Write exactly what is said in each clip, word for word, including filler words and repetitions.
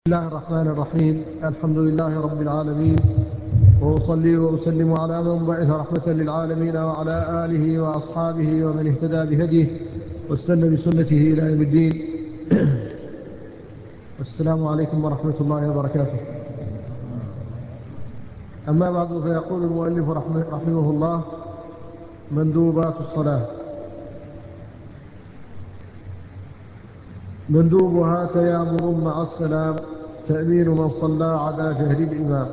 بسم الله الرحمن الرحيم. الحمد لله رب العالمين، وأصلي وأسلم على من بعث رحمة للعالمين وعلى آله وأصحابه ومن اهتدى بهديه واستنى بسنته إلى يوم الدين. السلام عليكم ورحمة الله وبركاته. أما بعد، فيقول المؤلف رحمه الله: مندوبات الصلاة. مندوبها تيامن مع السلام، تأمين من صلى على جهر الإمام.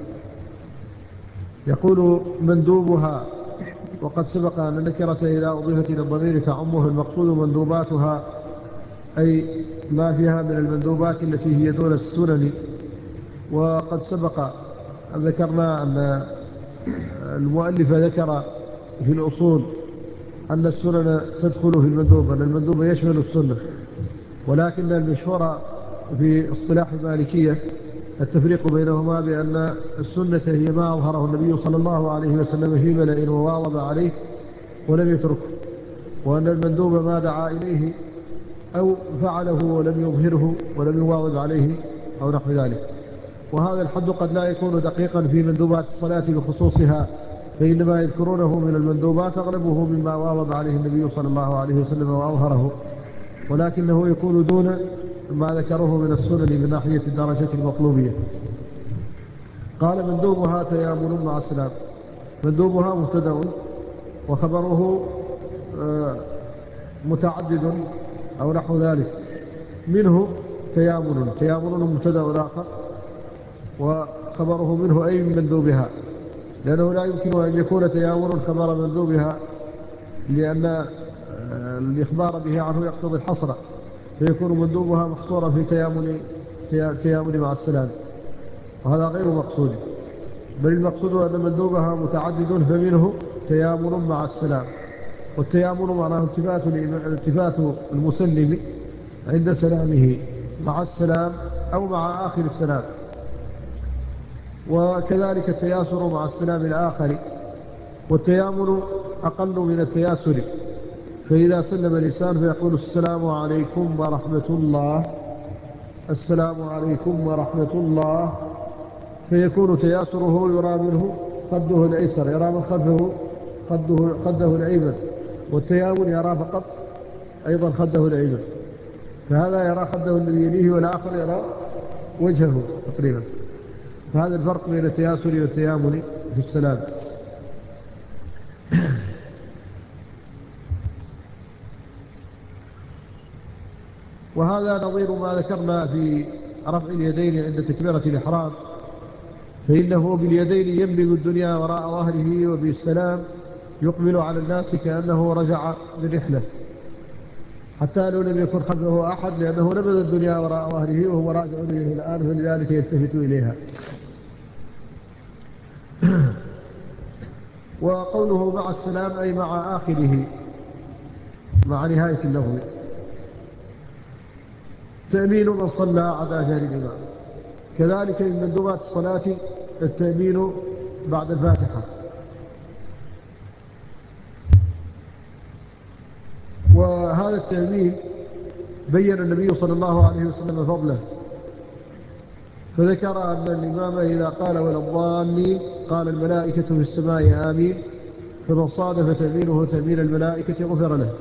يقول مندوبها، وقد سبق أن النكرة إذا أضيفت إلى الضمير تعمه، المقصود مندوباتها أي ما فيها من المندوبات التي هي دون السنن. وقد سبق أن ذكرنا أن المؤلف ذكر في الأصول أن السنن تدخل في المندوب، أن المندوب يشمل السنة، ولكن المشهور في اصطلاح المالكية التفريق بينهما بأن السنة هي ما أظهره النبي صلى الله عليه وسلم في ملأ وواظب عليه ولم يتركه، وأن المندوب ما دعا إليه أو فعله ولم يظهره ولم يواظب عليه أو نحو ذلك. وهذا الحد قد لا يكون دقيقا في مندوبات الصلاة بخصوصها، فإنما يذكرونه من المندوبات أغلبه مما واظب عليه النبي صلى الله عليه وسلم وأظهره، ولكنه يكون دون ما ذكره من السنن من ناحية الدرجة المطلوبية. قال: مندوبها تيامن مع السلام. مندوبها مبتدأ وخبره متعدد أو نحو ذلك. منه تيامن، تيامن مبتدأ آخر، وخبره منه أي من مندوبها، لأنه لا يمكن أن يكون تيامن خبر مندوبها، لأن الإخبار به عنه يقتضي الحصر، فيكون مندوبها محصورا في تيامن تيامن مع السلام، وهذا غير مقصود، بل المقصود أن مندوبها متعدد، فمنه تيامن مع السلام. والتيامن معناه التفات التفات المسلم عند سلامه مع السلام أو مع آخر السلام، وكذلك التياسر مع السلام الآخر. والتيامن أقل من التياسر، فإذا سلم الإنسان فيقول: السلام عليكم ورحمة الله، السلام عليكم ورحمة الله، فيكون تياسره يرى منه خده الأيسر، يرى من خلفه خده, خده الأيمن، والتيامن يرى فقط أيضا خده الأيمن، فهذا يرى خده الذي يليه والآخر يرى وجهه تقريبا. فهذا الفرق بين التياسر والتيامن في السلام. وهذا نظير ما ذكرنا في رفع اليدين عند تكبيرة الإحرام، فإنه باليدين ينبذ الدنيا وراء ظهره، وبالسلام يقبل على الناس كأنه رجع من رحلة، حتى لو لم يكن خلفه أحد، لأنه نبذ الدنيا وراء ظهره وهو راجع إليه الآن، فلذلك يلتفت إليها. وقوله مع السلام أي مع آخره، مع نهاية اللفظ. تأمين من صلى على جهر الإمام. كذلك من مندوبات الصلاة التأمين بعد الفاتحة. وهذا التأمين بين النبي صلى الله عليه وسلم فضله، فذكر أن الإمام إذا قال ولا الضالين قال الملائكة في السماء آمين، فمن صادف تأمينه تأمين الملائكة غفر له.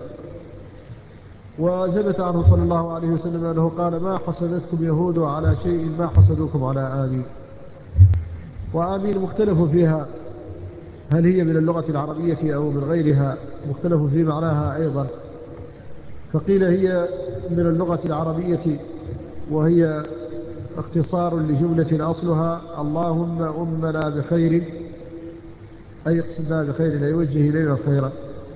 وثبت عنه صلى الله عليه وسلم أنه قال: ما حسدتكم يهود على شيء ما حسدوكم على آمين. وآمين مختلف فيها، هل هي من اللغة العربية أو من غيرها، مختلف في معناها أيضا. فقيل هي من اللغة العربية، وهي اختصار لجملة أصلها اللهم أمنا بخير، أي اقصدنا بخير، أي وجه إلينا الخير.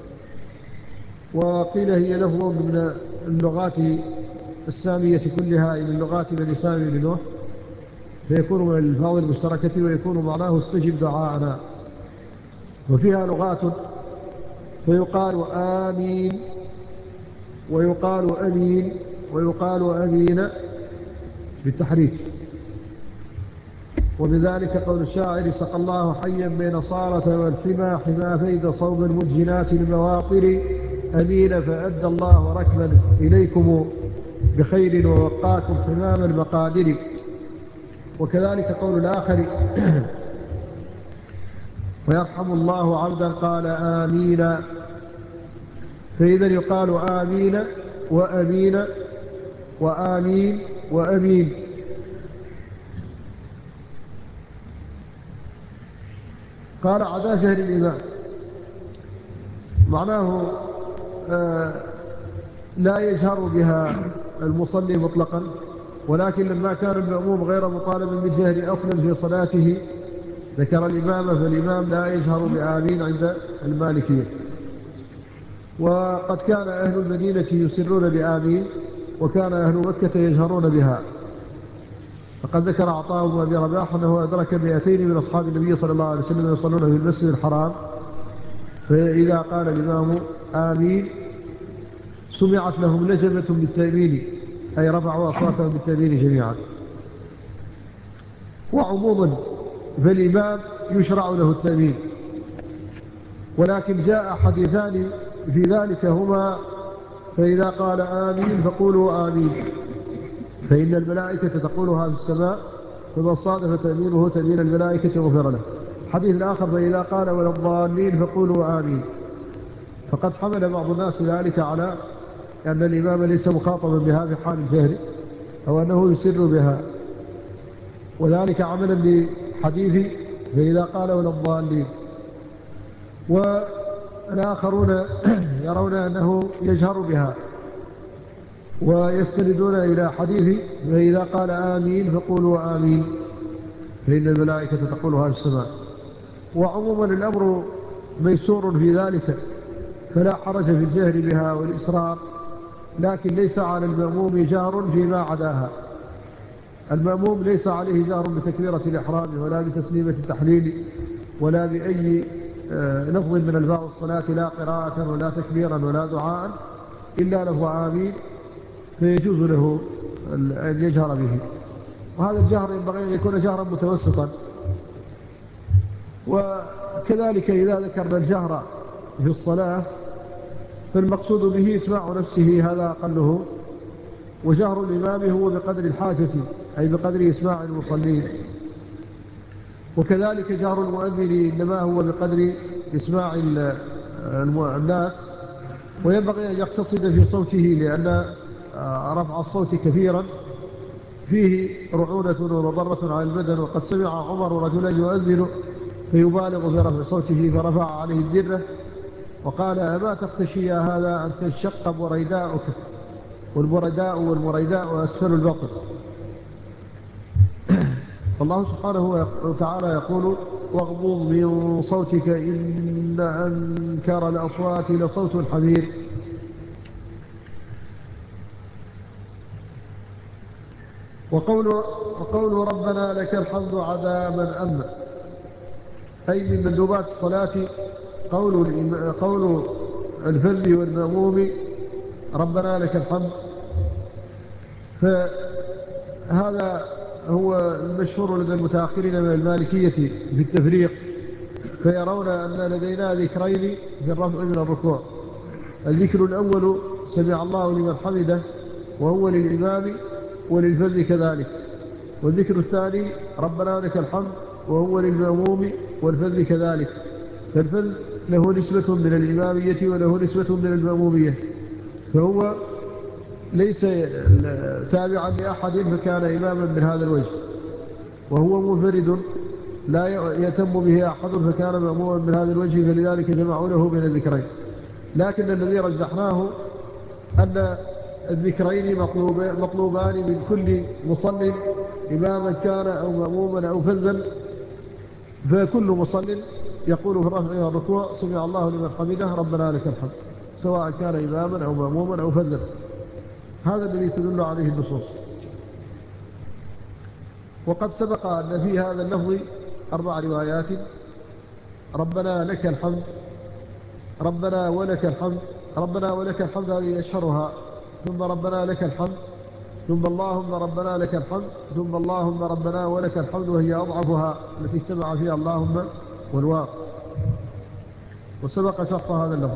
وقيل هي لفظ من اللغات السامية كلها، من اللغات بني سامي بن نوح، فيكون من الألفاظ المشتركة، ويكون معناه استجب دعاءنا. وفيها لغات، فيقال آمين، ويقال أمين، ويقال أمين بالتحريك. وبذلك قول الشاعر: سقى الله حيا بين صارة والحمى، حما فيد صوب المجنات المواطر، أمين فأدى الله ركبا إليكم بخير ووقاكم حمام المقادر. وكذلك قول الآخر ويرحم الله عبدا قال آمين، فإذا يقال آمين وأمين وآمين وأمين. قال عدا جهر الإمام، معناه آه لا يجهر بها المصلي مطلقا، ولكن لما كان المأموم غير مطالب بالجهر أصلا في صلاته ذكر الإمام، فالإمام لا يجهر بآمين عند المالكية. وقد كان أهل المدينة يسرون بآمين، وكان أهل مكة يجهرون بها. فقد ذكر عطاء بن أبي رباح أنه أدرك مئتين من أصحاب النبي صلى الله عليه وسلم يصلون في المسجد الحرام، فإذا قال الإمام آمين سمعت لهم لجبة بالتأمين، أي رفعوا أصواتهم بالتأمين جميعا. وعموما فالإمام يشرع له التأمين، ولكن جاء حديثان في ذلك هما فإذا قال آمين فقولوا آمين، فإن الملائكة تقولها في السماء، فمن صادف تأمينه تأمين الملائكة غفر له. حديث الآخر فإذا قال ولا الضالين فقولوا آمين. فقد حمل بعض الناس ذلك على أن الإمام ليس مخاطبا بها في حال الجهر، أو أنه يسر بها، وذلك عملا بحديث فإذا قال ولا الضالين. والآخرون يرون أنه يجهر بها، ويستندون إلى حديث فإذا قال آمين فقولوا آمين، فإن الملائكة تقولها في السماء. وعموما الأمر ميسور في ذلك، فلا حرج في الجهر بها والإسرار، لكن ليس على المأموم جهر فيما عداها. المأموم ليس عليه جهر بتكبيرة الإحرام ولا بتسليمة التحليل ولا بأي لفظ من ألفاظ الصلاة، لا قراءة ولا تكبيرا ولا دعاء، إلا له آمين، فيجوز له أن يجهر به. وهذا الجهر ينبغي أن يكون جهرا متوسطا. وكذلك إذا ذكرنا الجهر في الصلاة فالمقصود به إسماع نفسه، هذا أقله، وجهر الإمام هو بقدر الحاجة، أي بقدر إسماع المصلين. وكذلك جهر المؤذن إنما هو بقدر إسماع الناس، وينبغي أن يقتصد في صوته، لأن رفع الصوت كثيرا فيه رعونة ومضرة على البدن. وقد سمع عمر رجلا يؤذن فيبالغ في رفع صوته فرفع عليه الدرة وقال أما تخشى يا هذا أن تنشق بريداؤك، والبرداء والمريداء أسفل البطن. الله سبحانه وتعالى يقول واغضض من صوتك إن أنكر الأصوات لصوت الحمير. وقول, وقول ربنا لك الحمد عدا من أمن، أي من مندوبات الصلاة قول, قول الفذ والمأموم ربنا لك الحمد. فهذا هو المشهور لدى المتأخرين من المالكية في التفريق، فيرون أن لدينا ذكرين في الرفع من الركوع. الذكر الأول سمع الله لمن حمده، وهو للإمام وللفذ كذلك. والذكر الثاني ربنا لك الحمد، وهو للمأموم والفذ كذلك. فالفذ له نسبة من الإمامية وله نسبة من المأمومية، فهو ليس تابعا لأحد فكان إماما من هذا الوجه، وهو منفرد لا يتم به أحد فكان مأموما من هذا الوجه، فلذلك جمعوا له بين الذكرين. لكن الذي رجحناه أن الذكرين مطلوبان من كل مصل، إماما كان أو مأموما أو فذا. فكل مصل يقول في الرفع والركوع سمع الله لمن حمده ربنا لك الحمد، سواء كان إماما أو مأموما أو فذا. هذا الذي تدل عليه النصوص. وقد سبق أن في هذا اللفظ أربع روايات: ربنا لك الحمد، ربنا ولك الحمد، ربنا ولك الحمد هذه أشهرها، ثم ربنا لك الحمد، ثم اللهم ربنا لك الحمد، ثم اللهم ربنا ولك الحمد، وهي أضعفها التي اجتمع فيها اللهم والواو. وسبق شرط هذا اللفظ.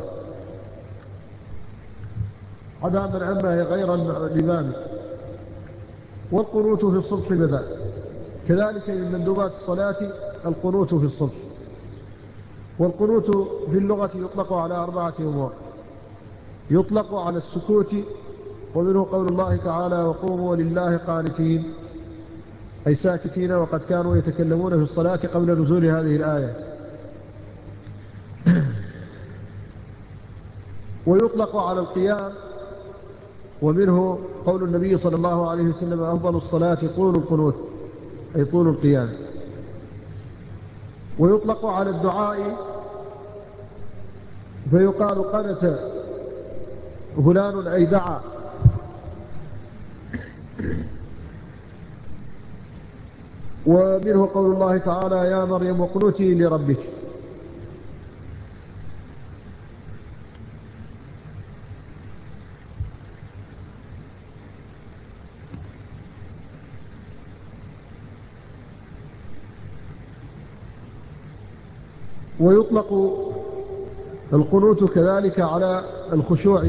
عدا من أما غير الإمام. والقنوت في الصبح بدأ، كذلك من مندوبات الصلاة القنوت في الصبح. والقنوت في اللغة يطلق على أربعة أمور: يطلق على السكوت، ومنه قول الله تعالى: وقوموا لله قانتين، أي ساكتين، وقد كانوا يتكلمون في الصلاة قبل نزول هذه الآية. ويطلق على القيام، ومنه قول النبي صلى الله عليه وسلم: أفضل الصلاة طول القنوت، أي طول القيام. ويطلق على الدعاء، فيقال قنت فلان أي دعا. ومنه قول الله تعالى: يا مريم اقنتي لربك. ويطلق القنوت كذلك على الخشوع،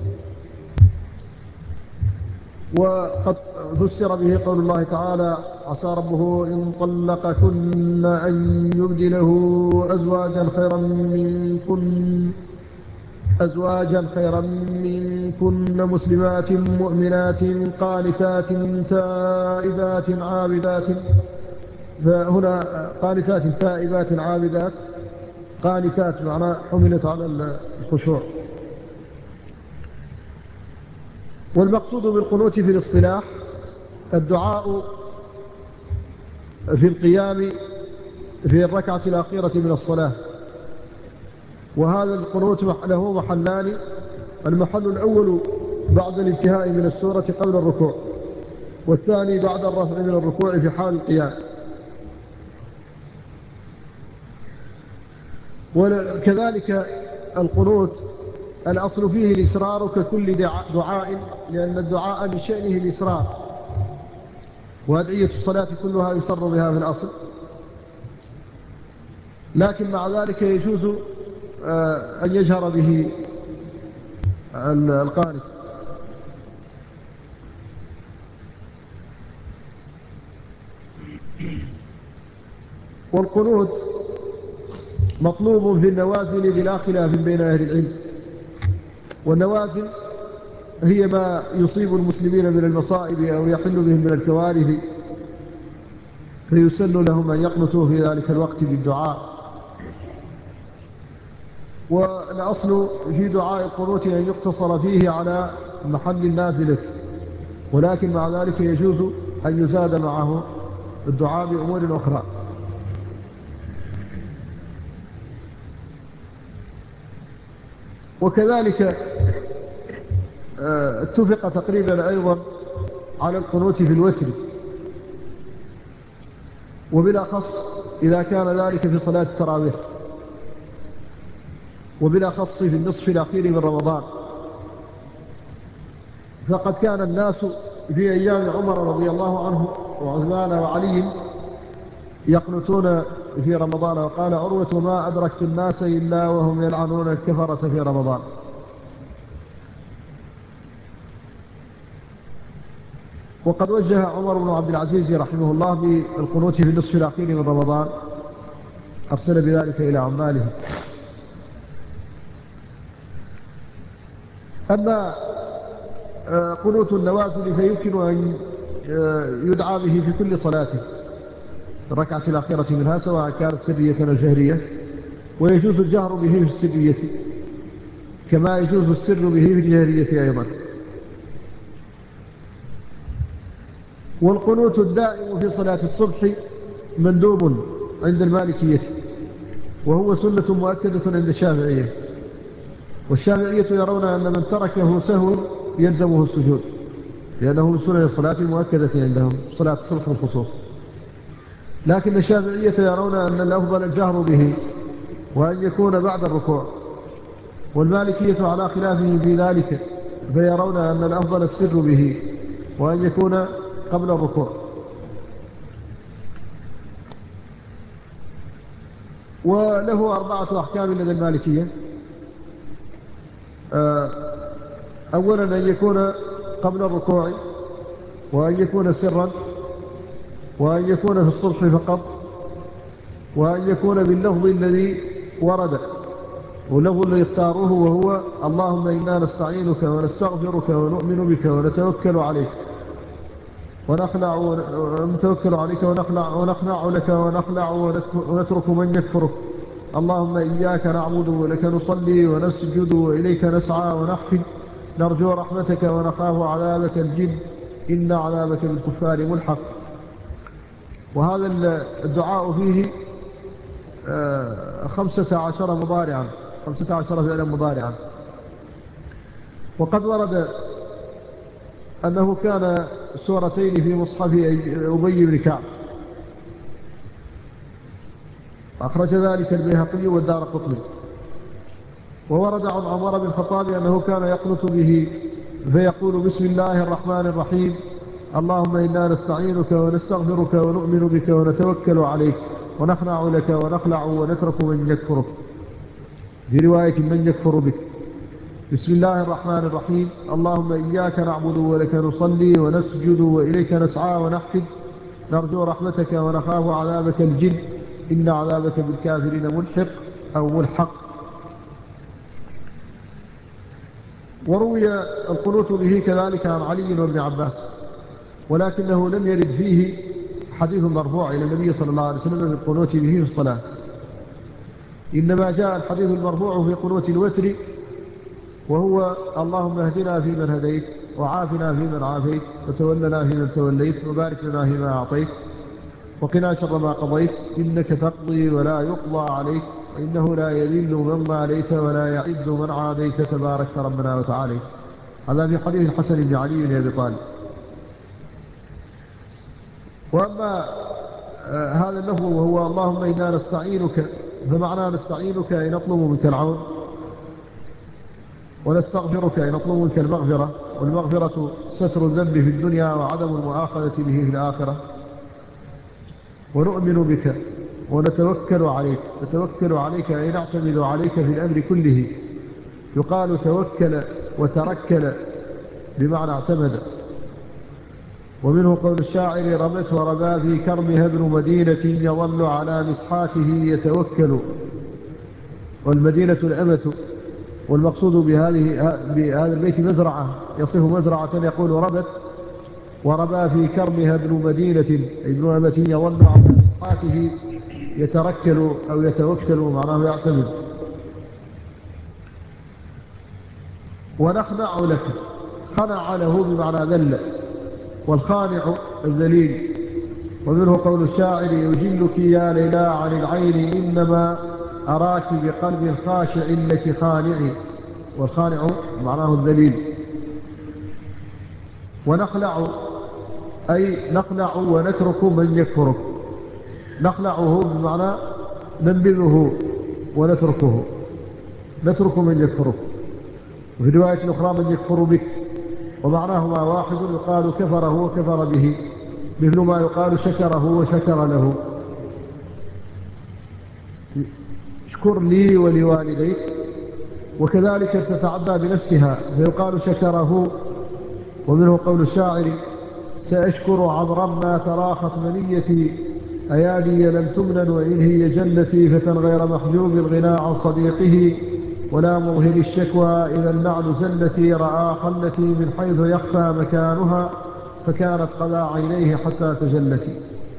وقد فسر به قول الله تعالى: عسى ربه إن طلقكن أن يبدله أزواجا خيرا منكن أزواجا خيرا منكن مسلمات مؤمنات قانتات تائبات عابدات. فهنا قانتات تائبات عابدات، قانتات معنى حملت على الخشوع. والمقصود بالقنوت في الاصطلاح الدعاء في القيام في الركعة الأخيرة من الصلاة. وهذا القنوت له محلان: المحل الأول بعد الانتهاء من السورة قبل الركوع، والثاني بعد الرفع من الركوع في حال القيام. وكذلك القنوت الأصل فيه الإسرار ككل دعاء، لأن الدعاء من شأنه الإسرار، وأدعية الصلاة كلها يسر بها في الأصل. لكن مع ذلك يجوز أن يجهر به القانت. والقنوت مطلوب في النوازل بلا خلاف بين أهل العلم. والنوازل هي ما يصيب المسلمين من المصائب أو يحل بهم من الكوارث، فيسن لهم أن يقنتوا في ذلك الوقت بالدعاء. والأصل في دعاء القنوت أن يقتصر فيه على محل النازلة، ولكن مع ذلك يجوز أن يزاد معه الدعاء بأمور أخرى. وكذلك اتفق تقريبا أيضا على القنوت في الوتر، وبالأخص إذا كان ذلك في صلاة التراويح، وبالأخص في النصف الأخير من رمضان. فقد كان الناس في أيام عمر رضي الله عنه وعثمان وعلي يقنتون في رمضان. وقال عروة: ما أدركت الناس إلا وهم يلعنون الكفرة في رمضان. وقد وجه عمر بن عبد العزيز رحمه الله بالقنوت في النصف الأخير من رمضان، أرسل بذلك إلى عماله. أما قنوت النوازل فيمكن أن يدعى به في كل صلاته، الركعة الأخيرة منها، سواء كانت سرية أو جهرية. ويجوز الجهر به في السرية كما يجوز السر به في الجهرية أيضا. والقنوت الدائم في صلاة الصبح مندوب عند المالكية، وهو سنة مؤكدة عند الشافعية. والشافعية يرون أن من تركه سهوا يلزمه السجود، لأنه من سنن الصلاة المؤكدة عندهم، صلاة الصبح الخصوص. لكن الشافعية يرون أن الأفضل الجهر به، وأن يكون بعد الركوع. والمالكية على خلافه في ذلك، فيرون أن الأفضل السر به، وأن يكون قبل الركوع. وله أربعة أحكام لدى المالكية: أولا أن يكون قبل الركوع، وأن يكون سرا، وأن يكون في الصبح فقط، وأن يكون باللفظ الذي ورد، واللفظ الذي اختاروه وهو اللهم إنا نستعينك ونستغفرك ونؤمن بك ونتوكل عليك ونخلع ونتوكل عليك ونخلع, ونخلع لك ونخلع ونترك من يكفرك. اللهم إياك نعبد ولك نصلي ونسجد وإليك نسعى ونحفد، نرجو رحمتك ونخاف عذابك الجد، إن عذابك بالكفار ملحق. وهذا الدعاء فيه خمسة عشر مضارعا، خمسة عشر فعلا مضارعا. وقد ورد أنه كان سورتين في مصحف أبي بن كعب، أخرج ذلك البيهقي والدارقطني. وورد عن عمر بن الخطاب أنه كان يقنط به فيقول بسم الله الرحمن الرحيم اللهم إنا نستعينك ونستغفرك ونؤمن بك ونتوكل عليك ونخنع لك ونخلع ونترك من يكفرك، في رواية من يكفر بك. بسم الله الرحمن الرحيم اللهم إياك نعبد ولك نصلي ونسجد وإليك نسعى ونحفد، نرجو رحمتك ونخاف عذابك الجد، إن عذابك بالكافرين ملحق أو ملحق. وروي القنوت به كذلك عن علي وابن عباس، ولكنه لم يرد فيه حديث مرفوع إلى النبي صلى الله عليه وسلم بالقنوت به في الصلاة، إنما جاء الحديث المرفوع في قنوت الوتر، وهو اللهم اهدنا فيمن هديت وعافنا فيمن عافيت وتولنا فيمن توليت وبارك لنا فيما أعطيت وقنا شر ما قضيت، إنك تقضي ولا يقضى عليك وإنه لا يذل من واليت ولا يعز من عاديت تبارك ربنا وتعالى. هذا في حديث الحسن بن علي بن أبي طالب. وأما آه هذا اللفظ وهو اللهم إنا نستعينك، فمعنى نستعينك أي نطلب منك العون، ونستغفرك أي نطلب منك المغفرة، والمغفرة ستر الذنب في الدنيا وعدم المؤاخذة به في الآخرة. ونؤمن بك ونتوكل عليك، نتوكل عليك أي نعتمد عليك في الأمر كله. يقال توكل وتركل بمعنى اعتمد. ومنه قول الشاعر رمت وربا في كرمها ابن مدينة يظل على مسحاته يتوكل، والمدينة الأمة. والمقصود بهذه بهذا البيت مزرعة، يصف مزرعة يقول ربت وربا في كرمها ابن مدينة ابن أمة يظل على مسحاته يتركل أو يتوكل، معناه يعتمد. ونخنع لك، خنع له بمعنى ذل، والخانع الذليل. ومنه قول الشاعر يجلك يا ليلى عن العين إنما أراك بقلب خاشع لك خانعي، والخانع معناه الذليل. ونخلع أي نخلع ونترك من يكفرك، نخلعه بمعنى ننبذه ونتركه، نترك من يكفرك. وفي رواية أخرى من يكفر بك، ومعناهما واحد، يقال كفره وكفر به، مثل ما يقال شكره وشكر له. اشكر لي ولوالديك، وكذلك تتعدى بنفسها فيقال شكره. ومنه قول الشاعر سأشكر عذرا ما تراخت منيتي أيادي لم تمنن وإن هي جنتي، فتى غير محجوب الغناء عن صديقه ولا مظهر الشكوى إذا النعل زلتي، رأى خلتي من حيث يخفى مكانها فكانت قضى عينيه حتى تجلتي.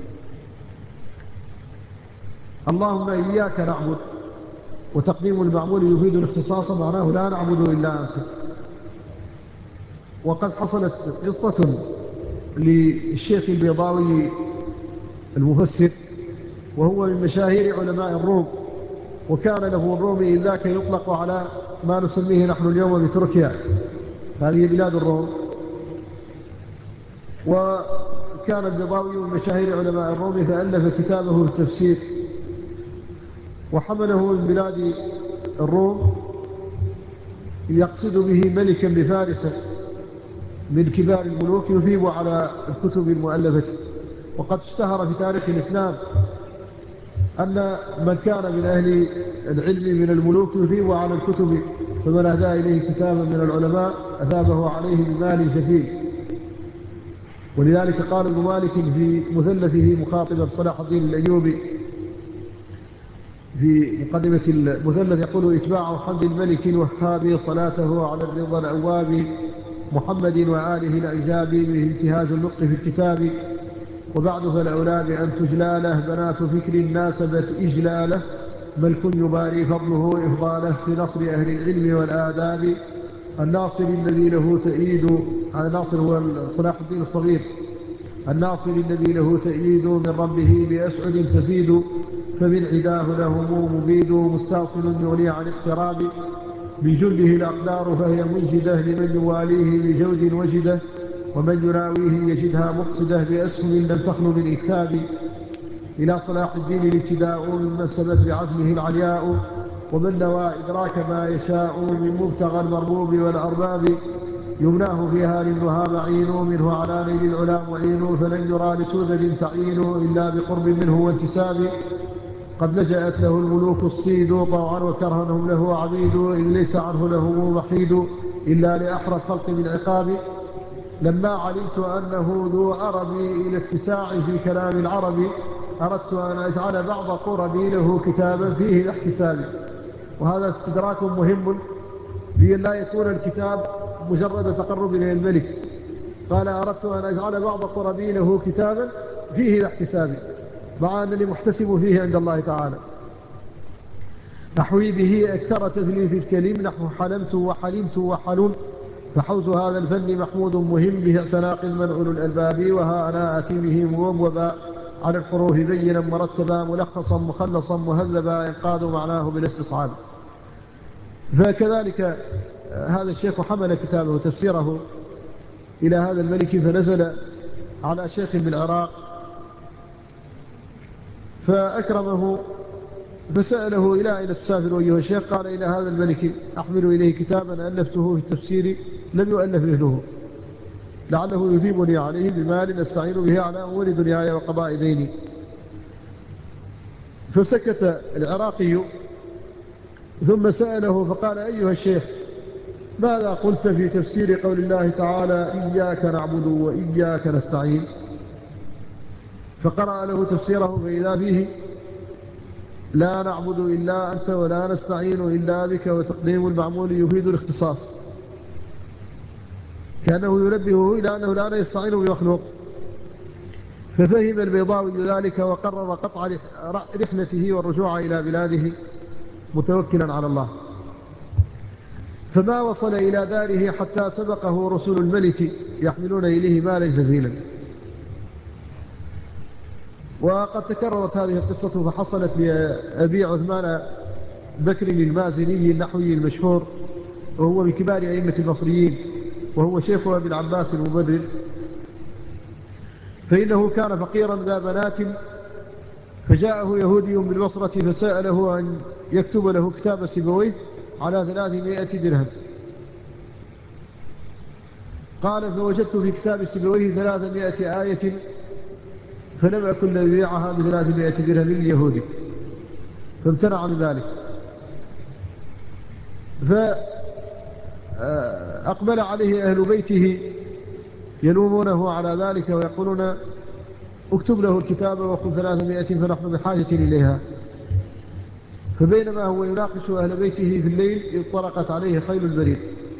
اللهم إياك نعبد، وتقديم المعمول يفيد الاختصاص، معناه لا نعبد إلا أنت. وقد حصلت قصة للشيخ البيضاوي المفسر، وهو من مشاهير علماء الروم، وكان له الروم إذ ذاك يطلق على ما نسميه نحن اليوم بتركيا، هذه بلاد الروم. وكان البيضاوي من مشاهير علماء الروم، فألف كتابه في التفسير وحمله من بلاد الروم يقصد به ملكا بفارس من كبار الملوك يثيب على الكتب المؤلفة. وقد اشتهر في تاريخ الإسلام أن من كان من أهل العلم من الملوك يثيب على الكتب، فمن أهدى إليه كتابا من العلماء أثابه عليه بمال كثير. ولذلك قال ابن مالك في مثلثه مخاطبا صلاح الدين الأيوبي في مقدمة المثلث يقول: إتباع حمد الملك الوهاب صلاته على الرضا الأواب محمد وآله العجاب به انتهاج النطق في الكتاب. وبعد فالأولى بأن تجلاله بنات فكر ناسبت إجلاله ملك يباري فضله إفضاله في نصر أهل العلم والآداب. الناصر الذي له تأييد، الناصر هو صلاح الدين الصغير، الناصر الذي له تأييد من ربه بأسعد تزيد فمن عداه له مبيد مستاصل يغني عن اقتراب بجنده الأقدار فهي منجدة لمن يواليه بجود وجده ومن يناويه يجدها مقصده بأسهم لم تخل من إكتاب. إلى صلاح الدين الابتداء ممن سبت بعزمه العلياء ومن نوى إدراك ما يشاء من مبتغى المربوب والأرباب يمناه فيها للنهى معين منه على نيل العلا معين فلن يرى لسودد تعين إلا بقرب منه وانتساب. قد لجأت له الملوك الصيد طوعا وكرهنهم له عبيد إذ ليس عنه له محيد إلا لأحرى الخلق من عقاب. لما علمت أنه ذو عربي إلى اتساع في كلام العرب أردت أن أجعل بعض قربي له كتابا فيه الاحتساب. وهذا استدراك مهم بأن لا يكون الكتاب مجرد تقرب إلى الملك. قال: أردت أن أجعل بعض قربي له كتابا فيه الاحتساب مع أنني محتسب فيه عند الله تعالى. نحوي به أكثر تثليث الكلم نحو حلمت وحلمت وحلم فحوز هذا الفن محمود مهم به اعتناق من أولو الألباب. وها أنا آتي به موبوبا على الحروف بينا مرتبا ملخصا مخلصا مهذبا ينقاد معناه بالاستصعاب. فكذلك هذا الشيخ حمل كتابه تفسيره إلى هذا الملك فنزل على شيخ بالعراق فأكرمه فسأله: إلى أين تسافر أيها الشيخ؟ قال: إلى هذا الملك أحمل إليه كتابا ألفته في التفسير لم يؤلف مثله لعله يثيبني عليه بمال أستعين به على أمور دنياي وقضاء ديني. فسكت العراقي ثم سأله فقال: أيها الشيخ ماذا قلت في تفسير قول الله تعالى إياك نعبد وإياك نستعين؟ فقرأ له تفسيره فإذا فيه: لا نعبد إلا أنت ولا نستعين إلا بك وتقديم المعمول يفيد الاختصاص، كأنه ينبهه إلى أنه لا يستعين بمخلوق. ففهم البيضاوي ذلك وقرر قطع رحلته والرجوع إلى بلاده متوكلا على الله. فما وصل إلى داره حتى سبقه رسل الملك يحملون إليه مالا جزيلا. وقد تكررت هذه القصة فحصلت لأبي عثمان بكر المازني النحوي المشهور، وهو من كبار أئمة المصريين، وهو شيخ أبي العباس المبرر. فإنه كان فقيرا ذا بنات، فجاءه يهودي بالبصرة فسأله أن يكتب له كتاب سيبويه على ثلاثمائة درهم. قال: فوجدت في كتاب سيبويه ثلاثمائة آية فلم أكن ليبيعها بثلاثمائة درهم لليهودي، فامتنع من ذلك. فأقبل عليه أهل بيته يلومونه على ذلك ويقولون: اكتب له الكتاب وخذ ثلاثمائة فنحن بحاجة إليها. فبينما هو يناقش أهل بيته في الليل إذ طرقت عليه خيل البريد،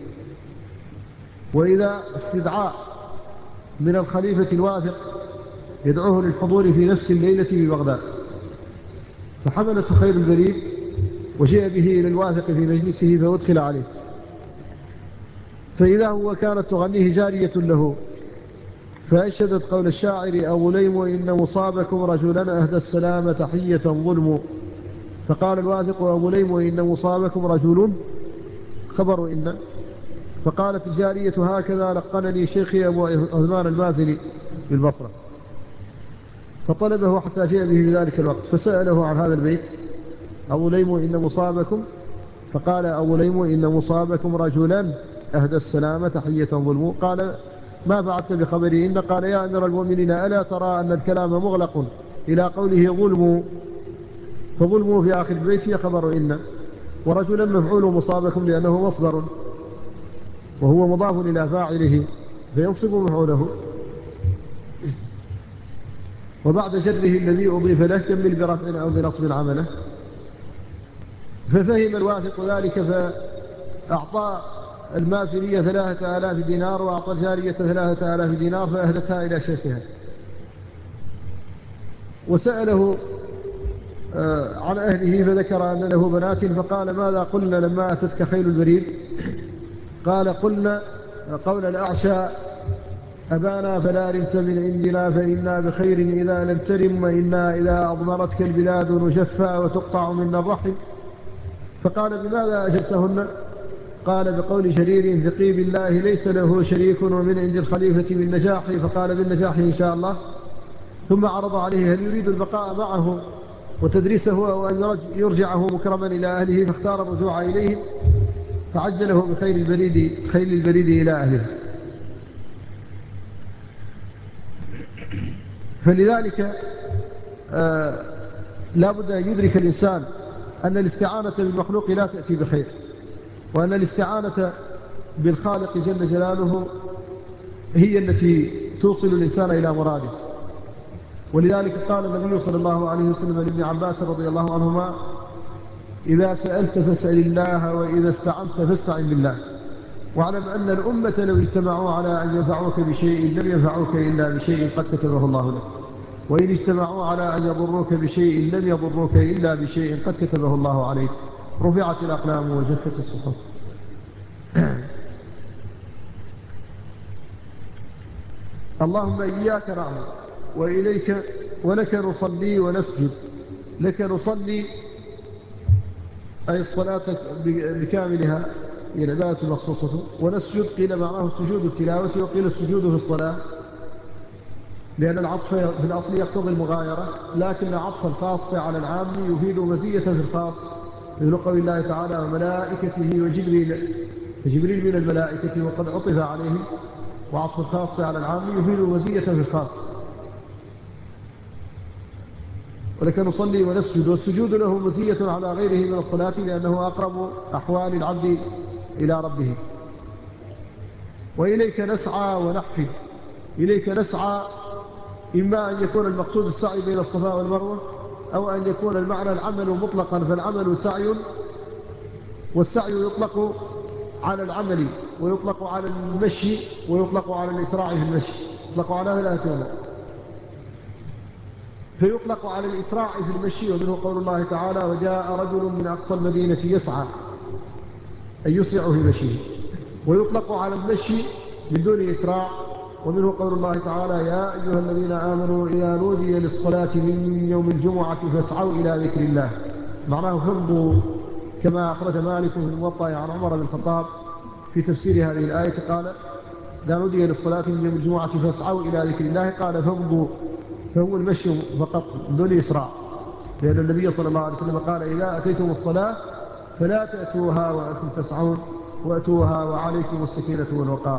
وإذا استدعاء من الخليفة الواثق يدعوه للحضور في نفس الليلة ببغداد. فحملته خيل البريد وجاء به إلى الواثق في مجلسه فأدخل عليه، فإذا هو كانت تغنيه جارية له فأشهدت قول الشاعر: أبو ليم إن مصابكم رجلا أهدى السلام تحية ظلم. فقال الواثق: أبو ليم إن مصابكم رجل خبر إن. فقالت الجارية: هكذا لقنني شيخي أبو عثمان المازني بالبصرة. فطلبه حتى جاء به في ذلك الوقت فسأله عن هذا البيت: أبو ليم إن مصابكم، فقال: أبو ليم إن مصابكم رجلا أهدى السلام تحية ظلم. قال: ما بعثت بخبري إن؟ قال: يا أمير المؤمنين ألا ترى أن الكلام مغلق إلى قوله ظلم، فظلموا في آخر البيت هي خبر إن، ورجلا مفعول مصابكم لأنه مصدر وهو مضاف إلى فاعله فينصب مفعوله. وبعد جره الذي أضيف له كمل برفع أو بنصب عمله. ففهم الواثق ذلك فأعطى المازنية ثلاثة آلاف دينار وأعطى الجارية ثلاثة آلاف دينار فأهدتها إلى شيخها. وسأله عن أهله فذكر أن له بنات فقال ماذا قلنا لما أتتك خيل البريد؟ قال قلنا قول الأعشى أبانا فلا رمت من عندنا فإنا بخير إذا لم ترم وإنا إذا أضمرتك البلاد نشفى وتقطع منا الرحم. فقال بماذا أجبتهن؟ قال بقول شرير ثقي بالله ليس له شريك ومن عند الخليفة بالنجاح. فقال بالنجاح إن شاء الله. ثم عرض عليه هل يريد البقاء معه وتدريسه أو أن يرجعه مكرما إلى أهله، فاختار الرجوع إليه فعجله بخير البريد خيل البريد إلى أهله. فلذلك آه لا بد أن يدرك الإنسان أن الاستعانة بالمخلوق لا تأتي بخير، وأن الاستعانة بالخالق جل جلاله هي التي توصل الإنسان إلى مراده. ولذلك قال النبي صلى الله عليه وسلم لابن عباس رضي الله عنهما إذا سألت فاسأل الله وإذا استعنت فاستعن بالله. واعلم أن الأمة لو اجتمعوا على أن ينفعوك بشيء لم ينفعوك إلا بشيء قد كتبه الله لك، وإن اجتمعوا على أن يضروك بشيء لم يضروك إلا بشيء قد كتبه الله عليك. رفعت الأقلام وجفت الصحف. اللهم إياك نعبد وإليك ولك نصلي ونسجد. لك نصلي أي الصلاة بكاملها هي العبادة مخصوصة، ونسجد قيل معناه السجود التلاوة وقيل السجود في الصلاة، لأن العطف في الأصل يقتضي المغايرة، لكن عطف الخاص على العام يفيد مزية في الخاص، مثل قول الله تعالى وملائكته وجبريل، فجبريل من الملائكة وقد عطف عليه، وعطف الخاص على العام يفيد مزية في الخاص. ولك نصلي ونسجد، والسجود له مزية على غيره من الصلاة لأنه أقرب أحوال العبد إلى ربه. وإليك نسعى ونحفد. إليك نسعى إما أن يكون المقصود السعي بين الصفا والمروة، أو أن يكون المعنى العمل مطلقا، فالعمل سعي، والسعي يطلق على العمل ويطلق على المشي ويطلق على الإسراع في المشي، يطلق على ثلاثة أمور. فيطلق على الإسراع في المشي، ومنه قول الله تعالى وجاء رجل من أقصى المدينة يسعى أي يسرع في مشيه. ويطلق على المشي من دون إسراع، ومنه قول الله تعالى يا أيها الذين آمنوا إذا نودي للصلاة من يوم الجمعة فاسعوا إلى ذكر الله. معناه فامضوا، كما أخرج مالك في الموطأ عن عمر بن الخطاب في تفسير هذه الآية قال إذا نودي للصلاة من يوم الجمعة فاسعوا إلى ذكر الله، قال فامضوا، فهو المشي فقط دون إسراع، لأن النبي صلى الله عليه وسلم قال إذا أتيتم الصلاة فلا تأتوها وأنتم تسعون، وأتوها وعليكم السكينة والوقار.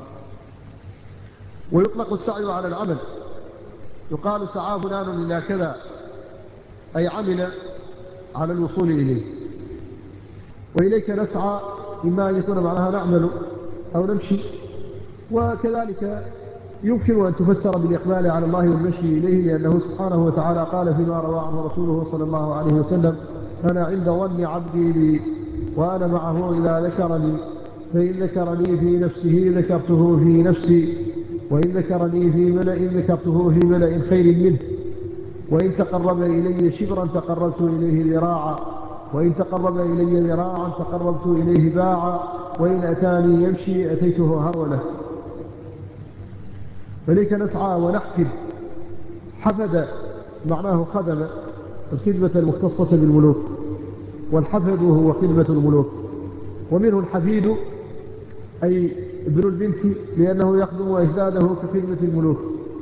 ويطلق السعي على العمل، يقال سعى فلان إلى كذا أي عمل على الوصول إليه. وإليك نسعى إما أن يكون معناها نعمل أو نمشي، وكذلك يمكن أن تفسر بالإقبال على الله والمشي إليه، لأنه سبحانه وتعالى قال فيما روى عنه رسوله صلى الله عليه وسلم أنا عند ظن عبدي لي وأنا معه إذا ذكرني، فإن ذكرني في نفسه ذكرته في نفسي، وإن ذكرني في ملأ ذكرته في ملأ خير منه، وإن تقرب إلي شبرا تقربت إليه ذراعا، وإن تقرب إلي ذراعا تقربت إليه باعا، وإن أتاني يمشي أتيته هرولة. فليك نسعى ونحفد. حفد معناه خدم، الخدمة المختصة بالملوك، والحفد هو خدمة الملوك. ومنه الحفيد أي ابن البنت، لأنه يخدم أجداده كخدمة الملوك.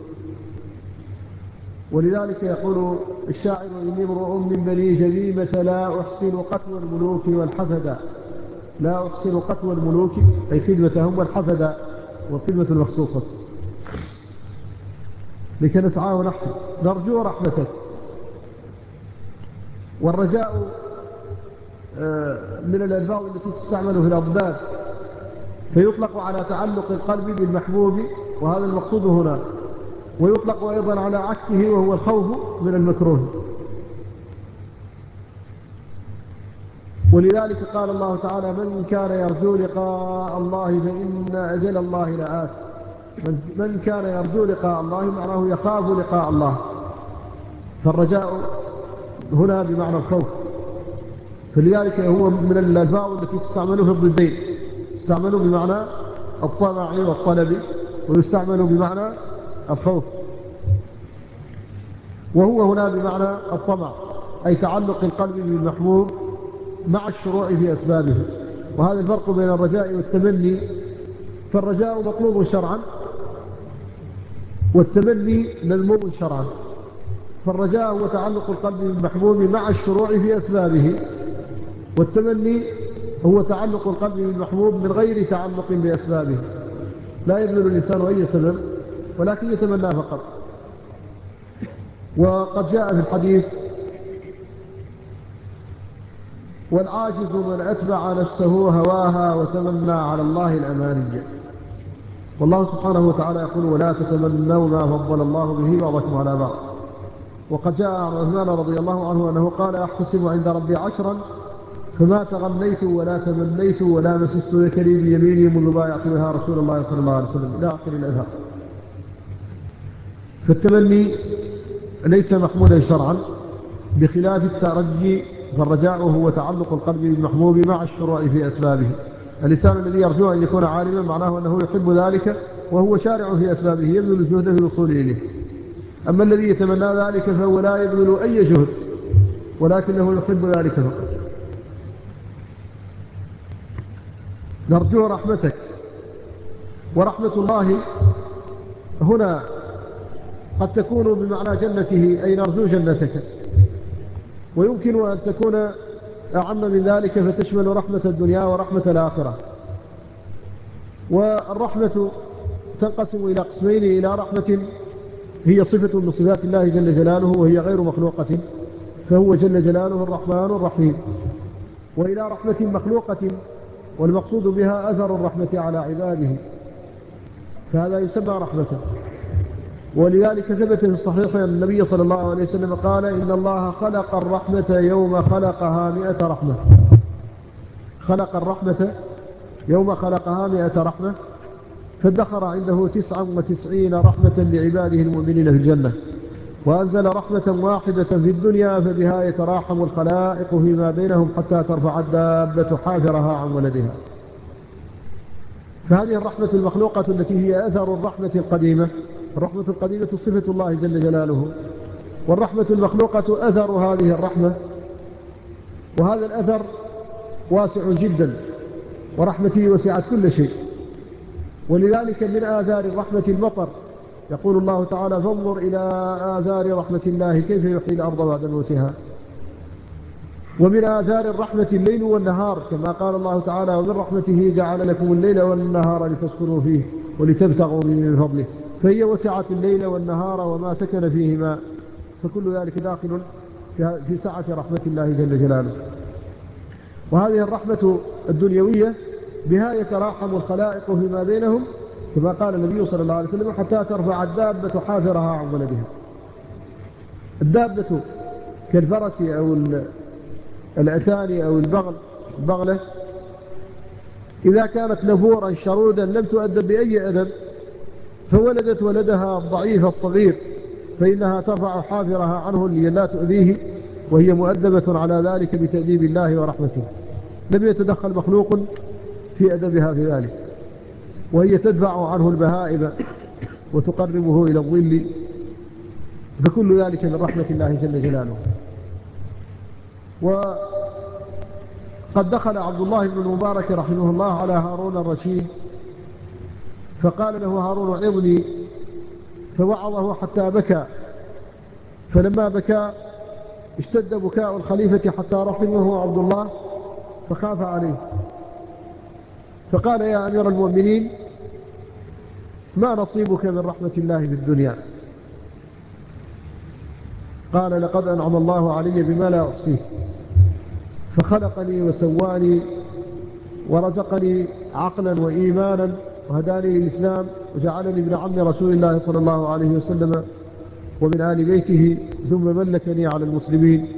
ولذلك يقول الشاعر إني امرؤ من بني جذيمة لا أحسن قتوى الملوك والحفد. لا أحسن قتوى الملوك أي خدمتهم، والحفد والخدمة المخصوصة. لك نسعى ونحفد نرجو رحمتك. والرجاء من الألفاظ التي تستعمل في الأضداد، فيطلق على تعلق القلب بالمحبوب، وهذا المقصود هنا. ويطلق أيضا على عكسه وهو الخوف من المكروه. ولذلك قال الله تعالى: من كان يرجو لقاء الله فإن أجل الله لآت. من كان يرجو لقاء الله معناه يخاف لقاء الله، فالرجاء هنا بمعنى الخوف. فلذلك هو من الألفاظ التي تستعمل في الضدين، تستعمل بمعنى الطمع والطلب، ويستعمل بمعنى الخوف. وهو هنا بمعنى الطمع، أي تعلق القلب بالمحبوب مع الشروع في أسبابه. وهذا الفرق بين الرجاء والتمني، فالرجاء مطلوب شرعا والتمني مذموم شرعا. فالرجاء هو تعلق القلب بالمحبوب مع الشروع في أسبابه، والتمني هو تعلق القلب بالمحبوب من غير تعلق بأسبابه، لا يبذل الإنسان أي سبب ولكن يتمنى فقط. وقد جاء في الحديث: والعاجز من أتبع نفسه هواها وتمنى على الله الأماني. والله سبحانه وتعالى يقول: ولا تتمنوا ما فضل الله به بعضكم على بعض. وقد جاء عن عثمان رضي الله عنه أنه قال: أحتسب عند ربي عشرا فما تغنيت ولا تمنيت ولا مسست ذكري بيميني منذ بايعت بها رسول الله صلى الله عليه وسلم، إلى آخر الأثر. فالتمني ليس محمودا شرعا بخلاف الترجي، فالرجاء هو تعلق القلب بالمحبوب مع الشروع في أسبابه. الإنسان الذي يرجو أن يكون عالما معناه أنه يحب ذلك وهو شارع في أسبابه، يبذل جهده في الوصول إليه. أما الذي يتمنى ذلك فهو لا يبذل أي جهد ولكنه يحب ذلك فقط. نرجو رحمتك. ورحمة الله هنا قد تكون بمعنى جنته، أي نرجو جنتك، ويمكن أن تكون أعم من ذلك فتشمل رحمة الدنيا ورحمة الآخرة. والرحمة تنقسم إلى قسمين: إلى رحمة هي صفة من صفات الله جل جلاله وهي غير مخلوقة فهو جل جلاله الرحمن الرحيم، وإلى رحمة مخلوقة والمقصود بها أثر الرحمة على عباده، فهذا يسمى رحمة. ولذلك ثبت في الصحيح أن النبي صلى الله عليه وسلم قال: إن الله خلق الرحمة يوم خلقها مئة رحمة. خلق الرحمة يوم خلقها مئة رحمة، فادخر عنده تسعا وتسعين رحمة لعباده المؤمنين في الجنة، وأنزل رحمة واحدة في الدنيا فبها يتراحم الخلائق فيما بينهم حتى ترفع الدابة حافرها عن ولدها. فهذه الرحمة المخلوقة التي هي أثر الرحمة القديمة. الرحمة القديمة صفة الله جل جلاله، والرحمة المخلوقة أثر هذه الرحمة، وهذا الأثر واسع جدا، ورحمته وسعت كل شيء. ولذلك من آثار الرحمة المطر، يقول الله تعالى: فانظر إلى آثار رحمة الله كيف يحيي الأرض بعد موتها. ومن آثار الرحمة الليل والنهار، كما قال الله تعالى: ومن رحمته جعل لكم الليل والنهار لتسكنوا فيه ولتبتغوا من فضله. فهي وسعت الليل والنهار وما سكن فيهما، فكل ذلك داخل في سعة رحمة الله جل جلاله. وهذه الرحمة الدنيوية بها يتراحم الخلائق فيما بينهم، كما قال النبي صلى الله عليه وسلم: حتى ترفع الدابة حافرها عن ولدها. الدابة كالفرس أو الأتان أو البغل البغلة، إذا كانت نفورا شرودا لم تؤدب بأي أدب فولدت ولدها الضعيف الصغير، فإنها ترفع حافرها عنه لئلا تؤذيه، وهي مؤدبة على ذلك بتأديب الله ورحمته. لم يتدخل مخلوق في أدبها في ذلك، وهي تدفع عنه البهائم وتقربه إلى الظل، فكل ذلك من رحمة الله جل جلاله. وقد دخل عبد الله بن المبارك رحمه الله على هارون الرشيد فقال له هارون: عظني، فوعظه حتى بكى، فلما بكى اشتد بكاء الخليفة حتى رحمه عبد الله فخاف عليه، فقال: يا أمير المؤمنين، ما نصيبك من رحمة الله في الدنيا؟ قال: لقد أنعم الله علي بما لا أحصيه، فخلقني وسواني ورزقني عقلا وإيمانا وهداني للإسلام وجعلني ابن عم رسول الله صلى الله عليه وسلم ومن آل بيته، ثم ملكني على المسلمين.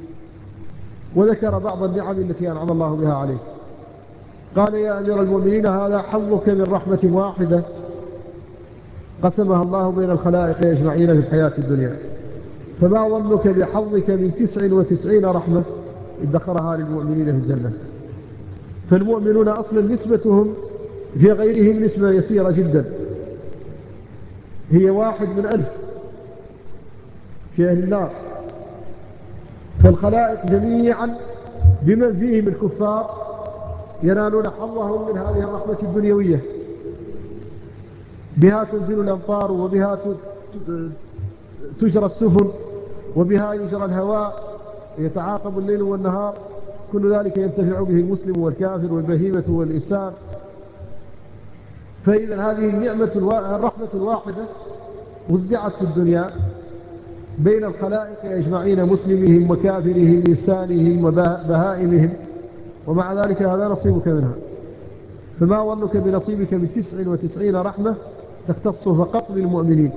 وذكر بعض النعم التي أنعم الله بها عليه. قال: يا أمير المؤمنين، هذا حظك من رحمة واحدة قسمها الله بين الخلائق أجمعين في الحياة الدنيا، فما ظنك بحظك من تسع وتسعين رحمة ادخرها للمؤمنين في الجنة. فالمؤمنون أصلا نسبتهم في غيرهم نسبة يسيرة جدا، هي واحد من ألف في أهل النار. فالخلائق جميعا بمن فيهم الكفار ينالون حظهم من هذه الرحمة الدنيوية، بها تنزل الأمطار، وبها تجرى السفن، وبها يجرى الهواء، يتعاقب الليل والنهار، كل ذلك ينتفع به المسلم والكافر والبهيمة والإنسان. فإذا هذه النعمة الرحمة الواحدة وزعت في الدنيا بين الخلائق أجمعين، مسلمهم وكافرهم، إنسانهم وبهائمهم، ومع ذلك هذا نصيبك منها. فما ظنك بنصيبك من تسع وتسعين رحمة تختص فقط بالمؤمنين.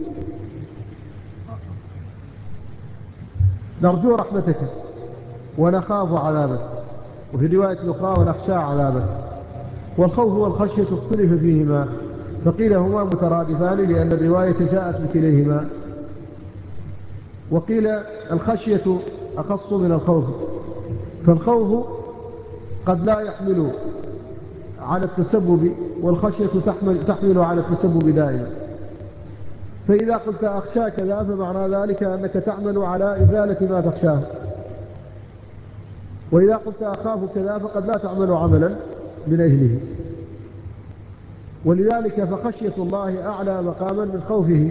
نرجو رحمتك ونخاف عذابك، وفي رواية أخرى ونخشى عذابك. والخوف والخشية اختلف فيهما، فقيل هما مترادفان لأن الرواية جاءت بكليهما، وقيل الخشية أخص من الخوف، فالخوف قد لا يحمل على التسبب، والخشية تحمل, تحمل على التسبب دائما. فإذا قلت أخشى كذا فمعنى ذلك أنك تعمل على إزالة ما تخشاه، وإذا قلت أخاف كذا فقد لا تعمل عملا من أجله. ولذلك فخشية الله أعلى مقاما من خوفه.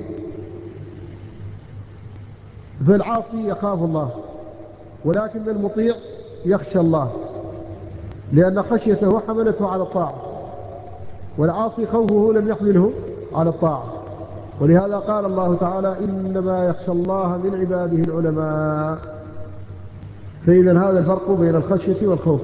فالعاصي يخاف الله، ولكن المطيع يخشى الله، لأن خشيته حملته على الطاعة، والعاصي خوفه لم يحمله على الطاعة. ولهذا قال الله تعالى: إنما يخشى الله من عباده العلماء. فإذا هذا الفرق بين الخشية والخوف.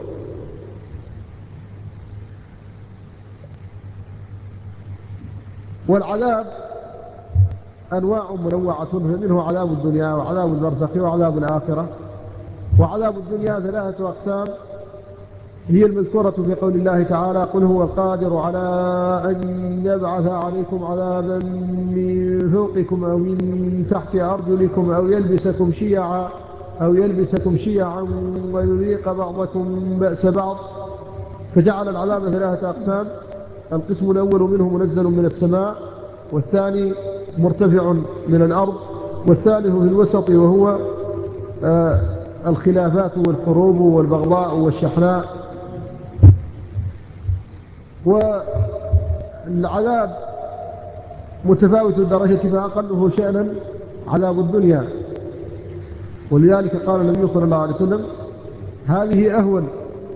والعذاب أنواع منوعة، فمنه عذاب الدنيا وعذاب البرزخ وعذاب الآخرة. وعذاب الدنيا ثلاثة أقسام، هي المذكورة في قول الله تعالى: قل هو القادر على أن يبعث عليكم عذابا من فوقكم أو من تحت أرجلكم أو يلبسكم شيعا أو يلبسكم شيعا ويذيق بعضكم بأس بعض. فجعل العذاب ثلاثة أقسام: القسم الأول منه منزل من السماء، والثاني مرتفع من الأرض، والثالث في الوسط وهو آه الخلافات والحروب والبغضاء والشحناء. والعذاب متفاوت الدرجة، فأقله شأنا عذاب الدنيا. ولذلك قال النبي صلى الله عليه وسلم: هذه أهون،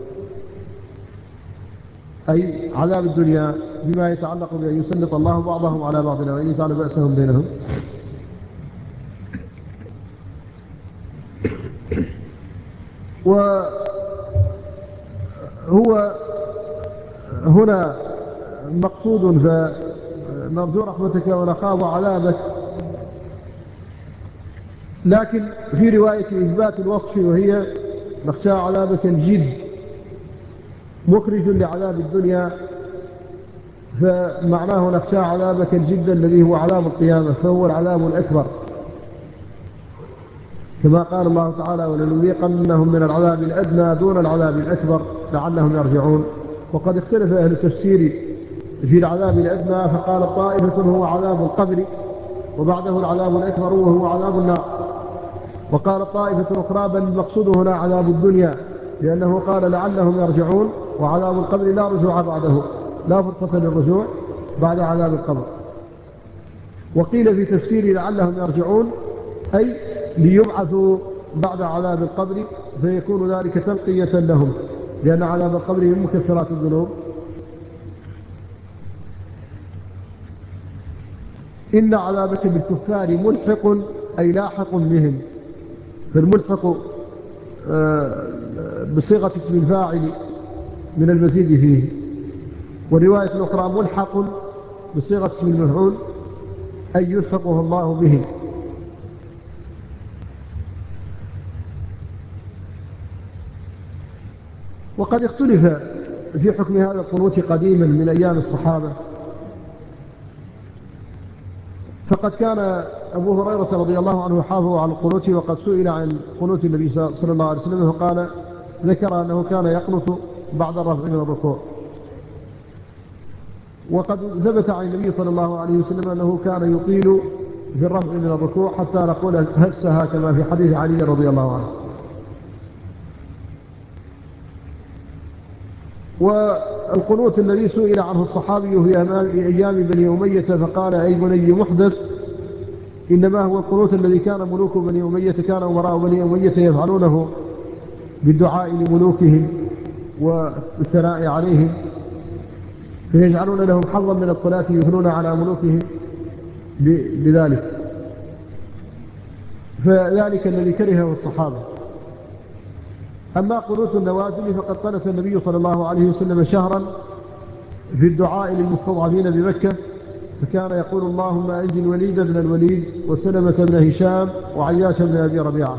أي عذاب الدنيا، بما يتعلق بأن يسلط الله بعضهم على بعض وأن يجعل بأسهم بينهم. وهو هنا مقصود: فنرجو رحمتك ونخاف عذابك. لكن في رواية إثبات الوصف، وهي: نخشى عذابك الجد، مخرج لعذاب الدنيا. فمعناه نخشى عذابك الجد الذي هو عذاب القيامة، فهو العذاب الأكبر، كما قال الله تعالى: ولنذيقنهم من العذاب الأدنى دون العذاب الأكبر لعلهم يرجعون. وقد اختلف أهل التفسير في العذاب الأدنى، فقال طائفة هو عذاب القبر، وبعده العذاب الأكبر وهو عذاب النار. وقال طائفة أخرى: بل المقصود هنا عذاب الدنيا، لأنه قال لعلهم يرجعون، وعذاب القبر لا رجوع بعده، لا فرصة للرجوع بعد عذاب القبر. وقيل في تفسير لعلهم يرجعون أي ليبعثوا بعد عذاب القبر، فيكون ذلك تنقية لهم، لأن عذاب القبر من مكفرات الذنوب. إن عذابك بالكفار ملحق أي لاحق بهم، فالملحق بصيغة اسم الفاعل من المزيد فيه. ورواية أخرى: ملحق بصيغة اسم المفعول أن يرفقه الله به. وقد اختلف في حكم هذا القنوت قديما من أيام الصحابة، فقد كان أبو هريرة رضي الله عنه حافظ على القنوت، وقد سئل عن قنوت النبي صلى الله عليه وسلم فقال ذكر أنه كان يقنط بعد الرفع من الركوع. وقد ثبت عن النبي صلى الله عليه وسلم أنه كان يطيل في الرفع من الركوع حتى نقول هسها كما في حديث علي رضي الله عنه. والقنوت الذي سئل عنه الصحابي في أيام بني أمية فقال أي بني محدث، إنما هو القنوت الذي كان ملوك بني أمية كان أمراء بني أمية يفعلونه بالدعاء لملوكهم والثناء عليهم، فيجعلون لهم حظا من الصلاة يثنون على ملوكهم بذلك، فذلك الذي كرهه الصحابة. أما قنوت النوازل فقد قنت النبي صلى الله عليه وسلم شهرا في الدعاء للمستضعفين بمكة، فكان يقول اللهم أنجِ الوليد بن الوليد وسلمة بن هشام وعياش بن أبي ربيعة،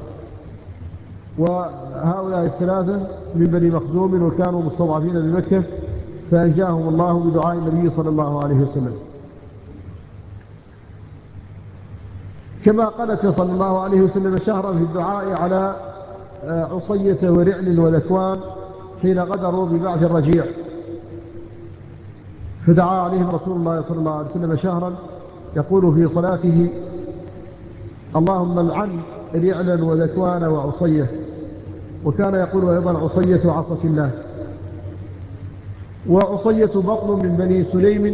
وهؤلاء الثلاثة من بني مخزوم وكانوا مستضعفين بمكة، فأنجاهم الله بدعاء النبي صلى الله عليه وسلم. كما قنت صلى الله عليه وسلم شهرا في الدعاء على عصية ورعل وذكوان حين غدروا ببعث الرجيع، فدعا عليهم رسول الله صلى الله عليه وسلم شهرا يقول في صلاته اللهم العن رعلا وذكوان وعصية، وكان يقول أيضا عصية عصة الله. وعصية بطن من بني سليم،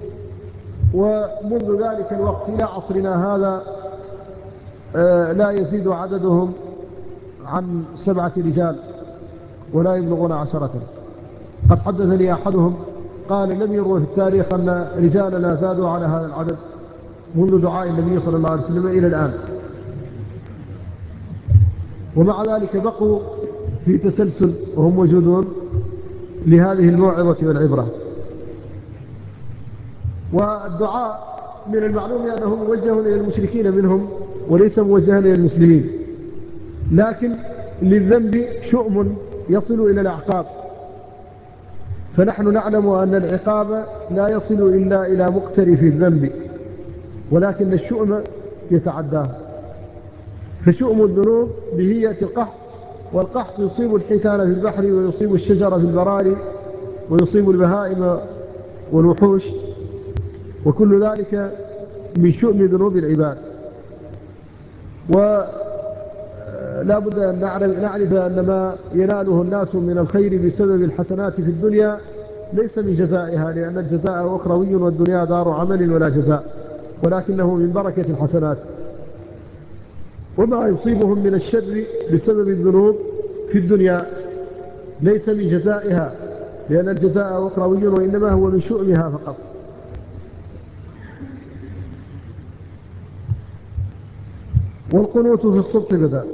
ومنذ ذلك الوقت إلى عصرنا هذا لا يزيد عددهم عن سبعة رجال ولا يبلغون عشرة. قد حدثني أحدهم قال لم يروى في التاريخ أن رجالنا زادوا على هذا العدد منذ دعاء النبي صلى الله عليه وسلم إلى الآن، ومع ذلك بقوا في تسلسل وهم موجودون لهذه الموعظة والعبرة. والدعاء من المعلوم أنه موجه إلى المشركين منهم وليس موجها إلى المسلمين، لكن للذنب شؤم يصل إلى الأعقاب، فنحن نعلم أن العقاب لا يصل إلا إلى مقترف الذنب، ولكن الشؤم يتعداه. فشؤم الذنوب به يأتي القحط، والقحط يصيب الحيتان في البحر ويصيب الشجر في البراري ويصيب البهائم والوحوش، وكل ذلك من شؤم ذنوب العباد. ولا بد أن نعرف أن ما يناله الناس من الخير بسبب الحسنات في الدنيا ليس من جزائها، لأن الجزاء أخروي والدنيا دار عمل ولا جزاء، ولكنه من بركة الحسنات. وما يصيبهم من الشر بسبب الذنوب في الدنيا ليس من جزائها، لأن الجزاء أخروي وإنما هو من شؤمها فقط. والقنوت في الصبح بدأ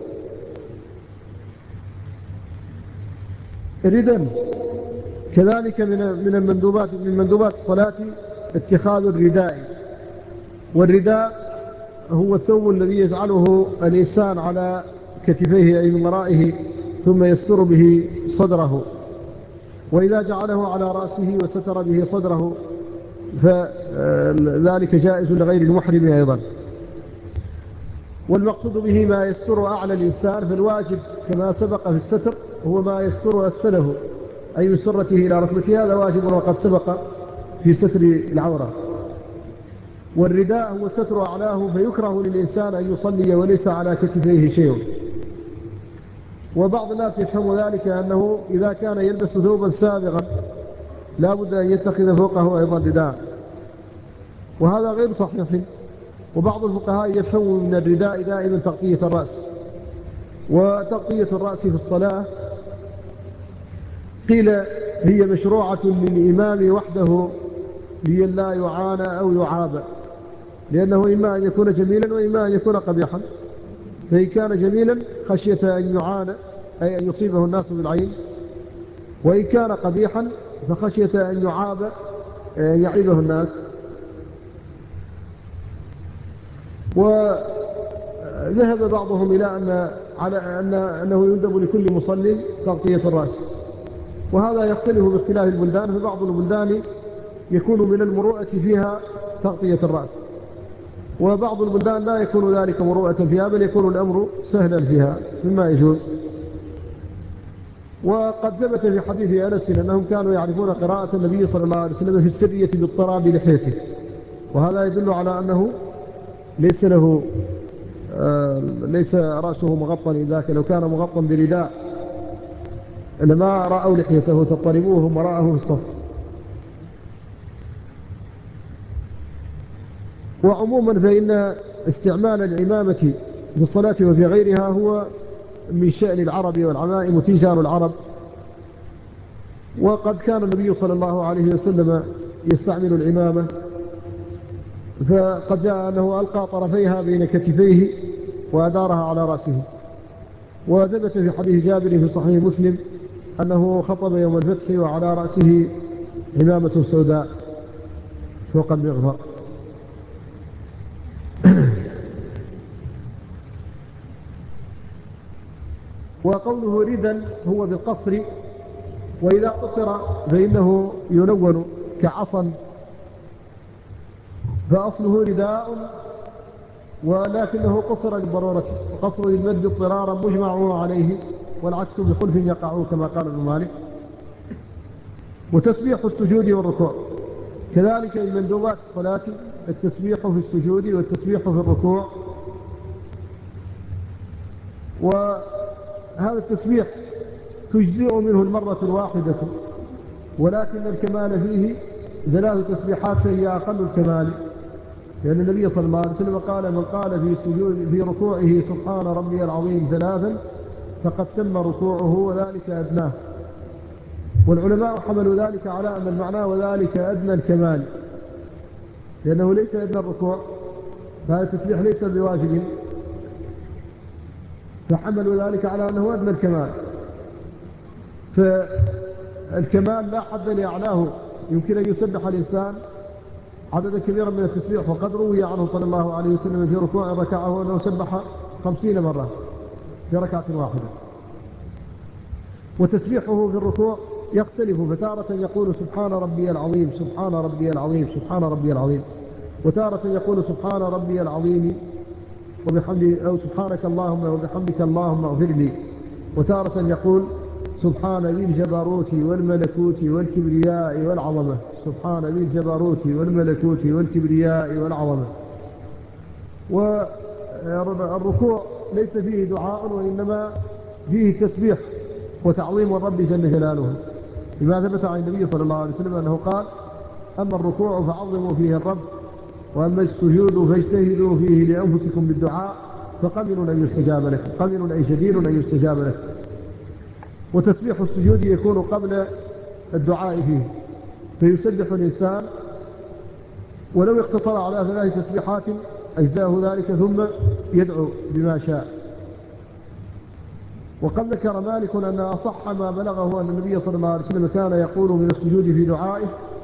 ردا، كذلك من من المندوبات من مندوبات الصلاة اتخاذ الرداء. والرداء هو الثوب الذي يجعله الإنسان على كتفيه أي من ورائه ثم يستر به صدره، وإذا جعله على رأسه وستر به صدره فذلك جائز لغير المحرم أيضا. والمقصود به ما يستر أعلى الإنسان، فالواجب كما سبق في الستر هو ما يستر أسفله أي من سرته إلى ركبته، هذا واجب وقد سبق في ستر العورة. والرداء هو ستر أعلاه، فيكره للإنسان أن يصلي وليس على كتفيه شيء. وبعض الناس يفهم ذلك أنه إذا كان يلبس ثوبا سابغا لا بد أن يتخذ فوقه أيضا رداء، وهذا غير صحيح. وبعض الفقهاء يفهم من الرداء دائما تغطية الرأس، وتغطية الرأس في الصلاة قيل هي مشروعة للإمام وحده لئلا يعانى أو يعاب، لأنه إما أن يكون جميلا وإما أن يكون قبيحا. فإن كان جميلا خشية أن يعانى أي أن يصيبه الناس بالعين، وإن كان قبيحا فخشية أن يعاب يعيبه الناس. وذهب بعضهم إلى أن على أن أنه يندب لكل مصل تغطية الرأس، وهذا يختلف باختلاف البلدان، فبعض البلدان يكون من المروءة فيها تغطية الرأس، وبعض البلدان لا يكون ذلك مروءة فيها، بل يكون الأمر سهلا فيها مما يجوز. وقد ثبت في حديث أنس أنهم كانوا يعرفون قراءة النبي صلى الله عليه وسلم في السرية باضطراب لحيته، وهذا يدل على أنه ليس له آه ليس رأسه مغطى، لذلك لو كان مغطى برداء لما رأوا لحيته تضطربوه وراءه في الصف. وعموما فإن استعمال العمامة في الصلاة وفي غيرها هو من شأن العرب، والعمائم تيجان العرب، وقد كان النبي صلى الله عليه وسلم يستعمل العمامة، فقد جاء أنه ألقى طرفيها بين كتفيه وأدارها على رأسه. وثبت في حديث جابر في صحيح مسلم أنه خطب يوم الفتح وعلى رأسه عمامة سوداء فوق المغفر. وقوله ردا هو بالقصر، وإذا قصر فإنه ينون كعصا، فأصله رداء ولكنه قصر للضرورة، وقصر للمد اضطرارا مجمع عليه، والعكس بخلف يقع كما قال ابن مالك. وتسبيح السجود والركوع كذلك من مندوبات الصلاة التسبيح في السجود والتسبيح في الركوع. وهذا التسبيح تجزئ منه المرة الواحدة، ولكن الكمال فيه ثلاث تسبيحات فهي أقل الكمال، لأن النبي صلى الله عليه وسلم قال: من قال في سجود في ركوعه سبحان ربي العظيم ثلاثا فقد تم ركوعه وذلك أدناه. والعلماء حملوا ذلك على أن المعنى وذلك أدنى الكمال، لأنه ليس أدنى الركوع، فهذا التسبيح ليس بواجب، فحملوا ذلك على أنه أدنى الكمال. فالكمال لا حد لأعلاه، يمكن أن يسبح الإنسان عددا كبيرا من التسبيح، وقد روي عنه صلى الله عليه وسلم في ركوع ركعه أنه سبح خمسين مرة في ركعة واحدة. وتسبيحه في الركوع يختلف، فتارة يقول سبحان ربي العظيم سبحان ربي العظيم سبحان ربي العظيم، وتارة يقول سبحان ربي العظيم وبحمده، أو سبحانك اللهم وبحمدك اللهم اغفر لي، وتارة يقول سبحان ذي الجبروت والملكوت والكبرياء والعظمة، سبحان ذي الجبروت والملكوت والكبرياء والعظمة. والركوع ليس فيه دعاء، وإنما فيه تسبيح وتعظيم الرب جل جلاله، لما ثبت عن النبي صلى الله عليه وسلم أنه قال: أما الركوع فعظموا فيه الرب، وأما السجود فاجتهدوا فيه لأنفسكم بالدعاء فقمن أن يستجاب لكم، قمن أي شديد أن يستجاب لكم. وتسبيح السجود يكون قبل الدعاء فيه، فيسبح الإنسان ولو اقتصر على ثلاث تسبيحات أجزاه ذلك، ثم يدعو بما شاء. وقد ذكر مالك أن أصح ما بلغه أن النبي صلى الله عليه وسلم كان يقول من السجود في دعائه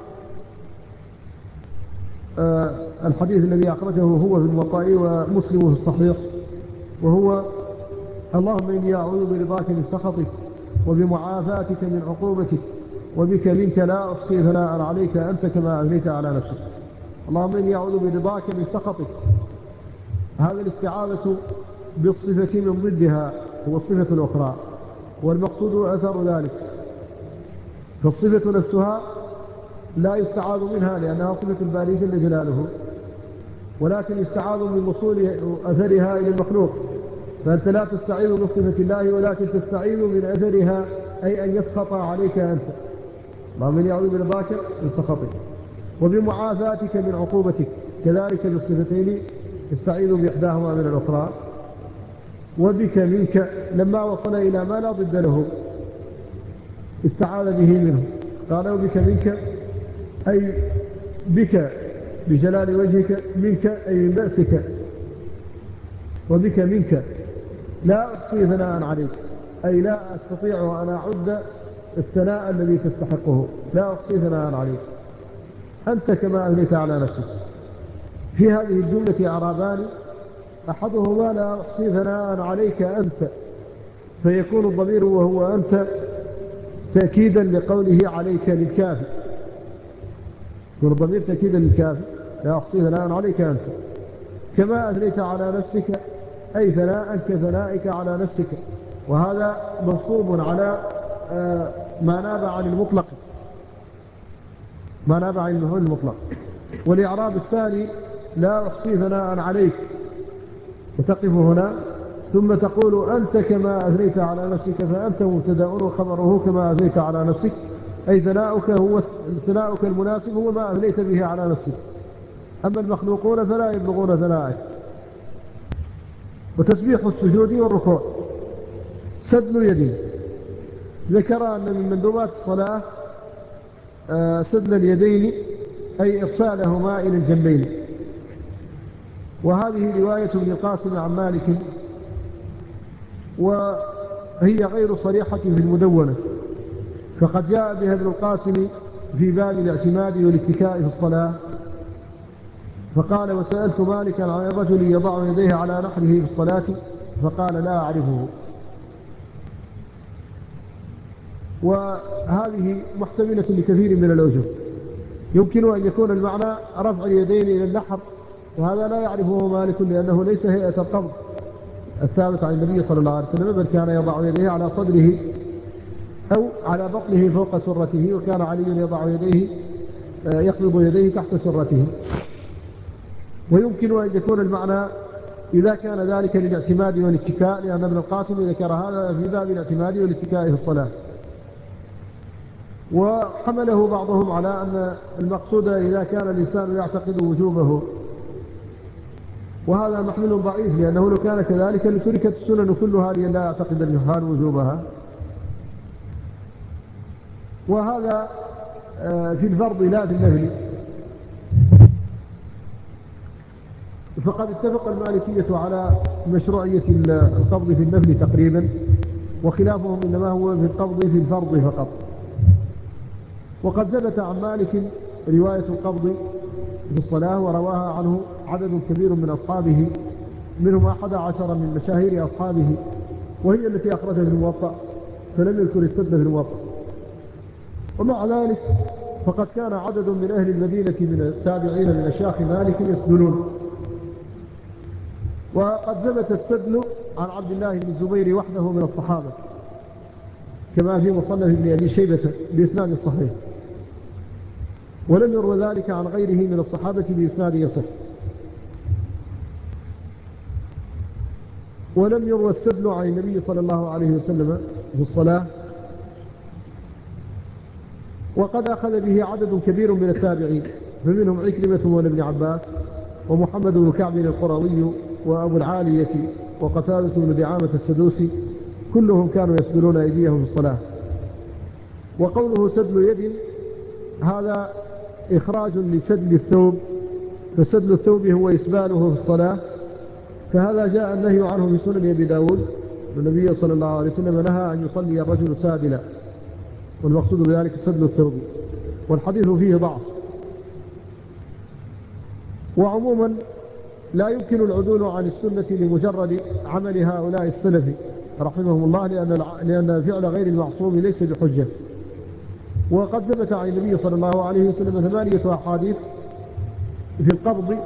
آه الحديث الذي أخرجه هو في الموطأ ومسلم في الصحيح، وهو: اللهم إني أعوذ برضاك من سخطك وبمعافاتك من عقوبتك وبك منك لا أحصي ثناء عليك أنت كما أثنيت على نفسك. اللهم إني أعوذ برضاك من سخطك، هذا الاستعاذة بالصفة من ضدها هو الصفة الأخرى، والمقصود أثر ذلك. فالصفة نفسها لا يستعاذ منها لأنها صفة الباري جل جلاله، ولكن يستعاذ من وصول أثرها إلى المخلوق، فأنت لا تستعيذ من صفة الله ولكن تستعيذ من أثرها، أي أن يسخط عليك أنت. اللهم إني أعوذ برضاك من سخطك وبمعافاتك من عقوبتك، كذلك بالصفتين يستعيذ بإحداهما من الأخرى. وبك منك لما وصل إلى ما لا ضد له استعاذ به منه، قال: وبك منك أي بك بجلال وجهك، منك أي من بأسك، وبك منك لا أحصي ثناء عليك، أي لا أستطيع أن أعد الثناء الذي تستحقه، لا أحصي ثناء عليك أنت كما أثنيت على نفسك. في هذه الجملة إعرابان أحدهما لا أحصي ثناء عليك أنت، فيكون الضمير وهو أنت تأكيدا لقوله عليك للكافي، يكون الضمير تأكيدا للكافي لا أحصي ثناء عليك أنت، كما أثنيت على نفسك أي ثناء كثنائك على نفسك، وهذا منصوب على ما ناب عن المطلق، ما ناب عن المفعول المطلق. والإعراب الثاني لا أحصي ثناء عليك، وتقف هنا ثم تقول أنت كما أثنيت على نفسك، فأنت مبتدأ وخبره كما أثنيت على نفسك، أي ثناؤك هو ثناؤك المناسب هو ما أثنيت به على نفسك، أما المخلوقون فلا يبلغون ثناءك. وتسبيح السجود والركوع سدل اليدين، ذكر أن من مندوبات الصلاة سدل اليدين أي إرسالهما إلى الجنبين، وهذه رواية ابن القاسم عن مالك، وهي غير صريحة في المدونة، فقد جاء بها ابن القاسم في باب الاعتماد والاتكاء في الصلاة، فقال وسألت مالكا عن الرجل يضع يديه على نحره في الصلاة فقال لا أعرفه. وهذه محتملة لكثير من الأوجه، يمكن أن يكون المعنى رفع اليدين إلى النحر، وهذا لا يعرفه مالك لأنه ليس هيئة القبض الثابت عن النبي صلى الله عليه وسلم، بل كان يضع يديه على صدره أو على بطنه فوق سرته، وكان علي يضع يديه يقبض يديه تحت سرته. ويمكن أن يكون المعنى إذا كان ذلك للاعتماد والاتكاء، لأن ابن القاسم ذكر هذا في باب الاعتماد والاتكاء في الصلاة. وحمله بعضهم على أن المقصود إذا كان الإنسان يعتقد وجوبه، وهذا محمل ضعيف، لأنه لو كان كذلك لتركت السنن كلها لأن لا يعتقد الجهال وجوبها. وهذا في الفرض لا في النفل، فقد اتفق المالكية على مشروعية القبض في النفل تقريبا، وخلافهم إنما هو في القبض في الفرض فقط. وقد ثبت عن مالك رواية القبض في الصلاة ورواها عنه عدد كبير من أصحابه، منهم أحد عشر من مشاهير أصحابه، وهي التي أخرجها في الموطأ، فلم يذكر السد في الموطأ. ومع ذلك فقد كان عدد من أهل المدينة من التابعين من أشياخ مالك يسدلون. وقد ثبت السدل عن عبد الله بن الزبير وحده من الصحابة، كما في مصنف ابن أبي شيبة بإسناد صحيح، ولم يروى ذلك عن غيره من الصحابة بإسناد يصح. ولم يروى السدل عن النبي صلى الله عليه وسلم في الصلاة، وقد أخذ به عدد كبير من التابعين، فمنهم عكرمة مولى ابن عباس، ومحمد بن كعب القرظي، وأبو العالية، وقتادة بن دعامة السدوسي، كلهم كانوا يسدلون أيديهم في الصلاة. وقوله سدل يد هذا إخراج لسدل الثوب، فسدل الثوب هو إسباله في الصلاة، فهذا جاء النهي عنه في سنن أبي داود، النبي صلى الله عليه وسلم نهى أن يصلي الرجل سادلا، والمقصود بذلك سدل الثوب، والحديث فيه ضعف. وعموما لا يمكن العدول عن السنة لمجرد عمل هؤلاء السلف رحمهم الله، لأن لأن فعل غير المعصوم ليس بحجة. وقد ثبت عن النبي صلى الله عليه وسلم ثمانية أحاديث في القبض،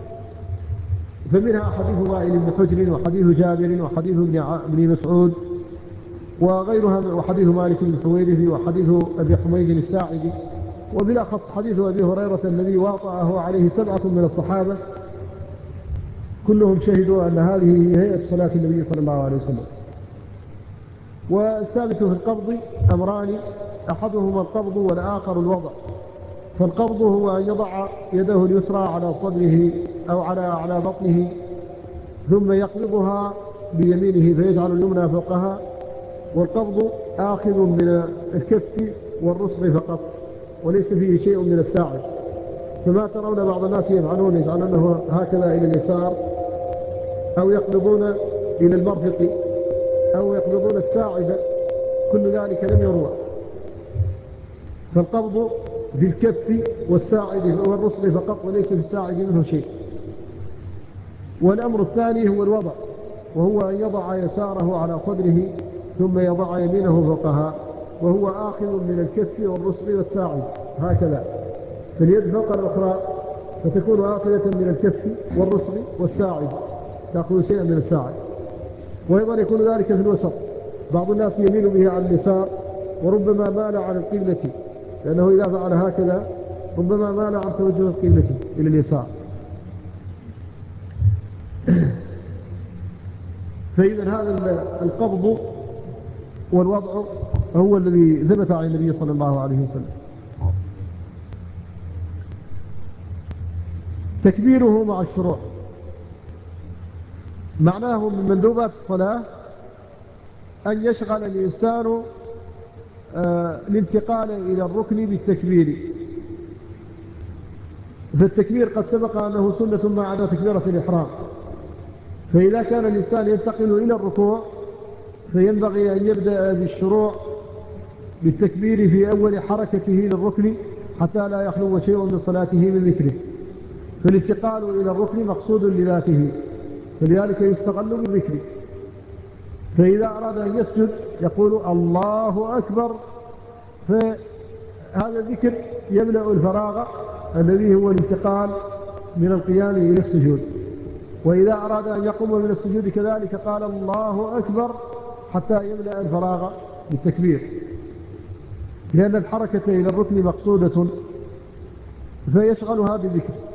فمنها حديث وائل بن حجر، وحديث جابر، وحديث ابن مسعود وغيرها، وحديث مالك بن حويرث، وحديث أبي حميد الساعدي، وبالأخص حديث أبي هريرة الذي واطأه عليه سبعة من الصحابة، كلهم شهدوا أن هذه هيئة صلاة النبي صلى الله عليه وسلم. والثالث في القبض أمران، أحدهما القبض والآخر الوضع. فالقبض هو أن يضع يده اليسرى على صدره أو على على بطنه، ثم يقبضها بيمينه فيجعل اليمنى فوقها، والقبض آخذ من الكف والرسغ فقط، وليس فيه شيء من الساعد. فما ترون بعض الناس يفعلون يجعلونه هكذا إلى اليسار، أو يقبضون إلى المرفق، أو يقبضون الساعد، كل ذلك لم يروى. فالقبض في الكف والساعد والرسل فقط، وليس في الساعد منه شيء. والأمر الثاني هو الوضع، وهو أن يضع يساره على صدره ثم يضع يمينه فوقها، وهو آخذ من الكف والرسغ والساعد هكذا، فاليد فوق الأخرى فتكون آخذة من الكف والرسغ والساعد، تأخذ شيئا من الساعد. وأيضا يكون ذلك في الوسط، بعض الناس يميل به على اليسار وربما مال عن القبلة، لأنه إذا فعل هكذا ربما مال عن توجه القبلة إلى اليسار. فإذا هذا القبض والوضع هو الذي ثبت عن النبي صلى الله عليه وسلم. تكبيره مع الشروع معناه من مندوبات الصلاة أن يشغل الإنسان آه الانتقال إلى الركن بالتكبير. فالتكبير قد سبق أنه سنة ما عدا تكبيرة الإحرام، فإذا كان الإنسان ينتقل إلى الركوع فينبغي أن يبدأ بالشروع بالتكبير في أول حركته للركن حتى لا يخلو شيء من صلاته من ذكره، فالانتقال إلى الركن مقصود لذاته، فلذلك يستغل بالذكر. فإذا أراد أن يسجد يقول الله أكبر، فهذا الذكر يملأ الفراغ الذي هو الانتقال من القيام إلى السجود. وإذا أراد أن يقوم من السجود كذلك قال الله أكبر حتى يملأ الفراغ بالتكبير، لأن الحركة إلى الركن مقصودة فيشغلها بالذكر.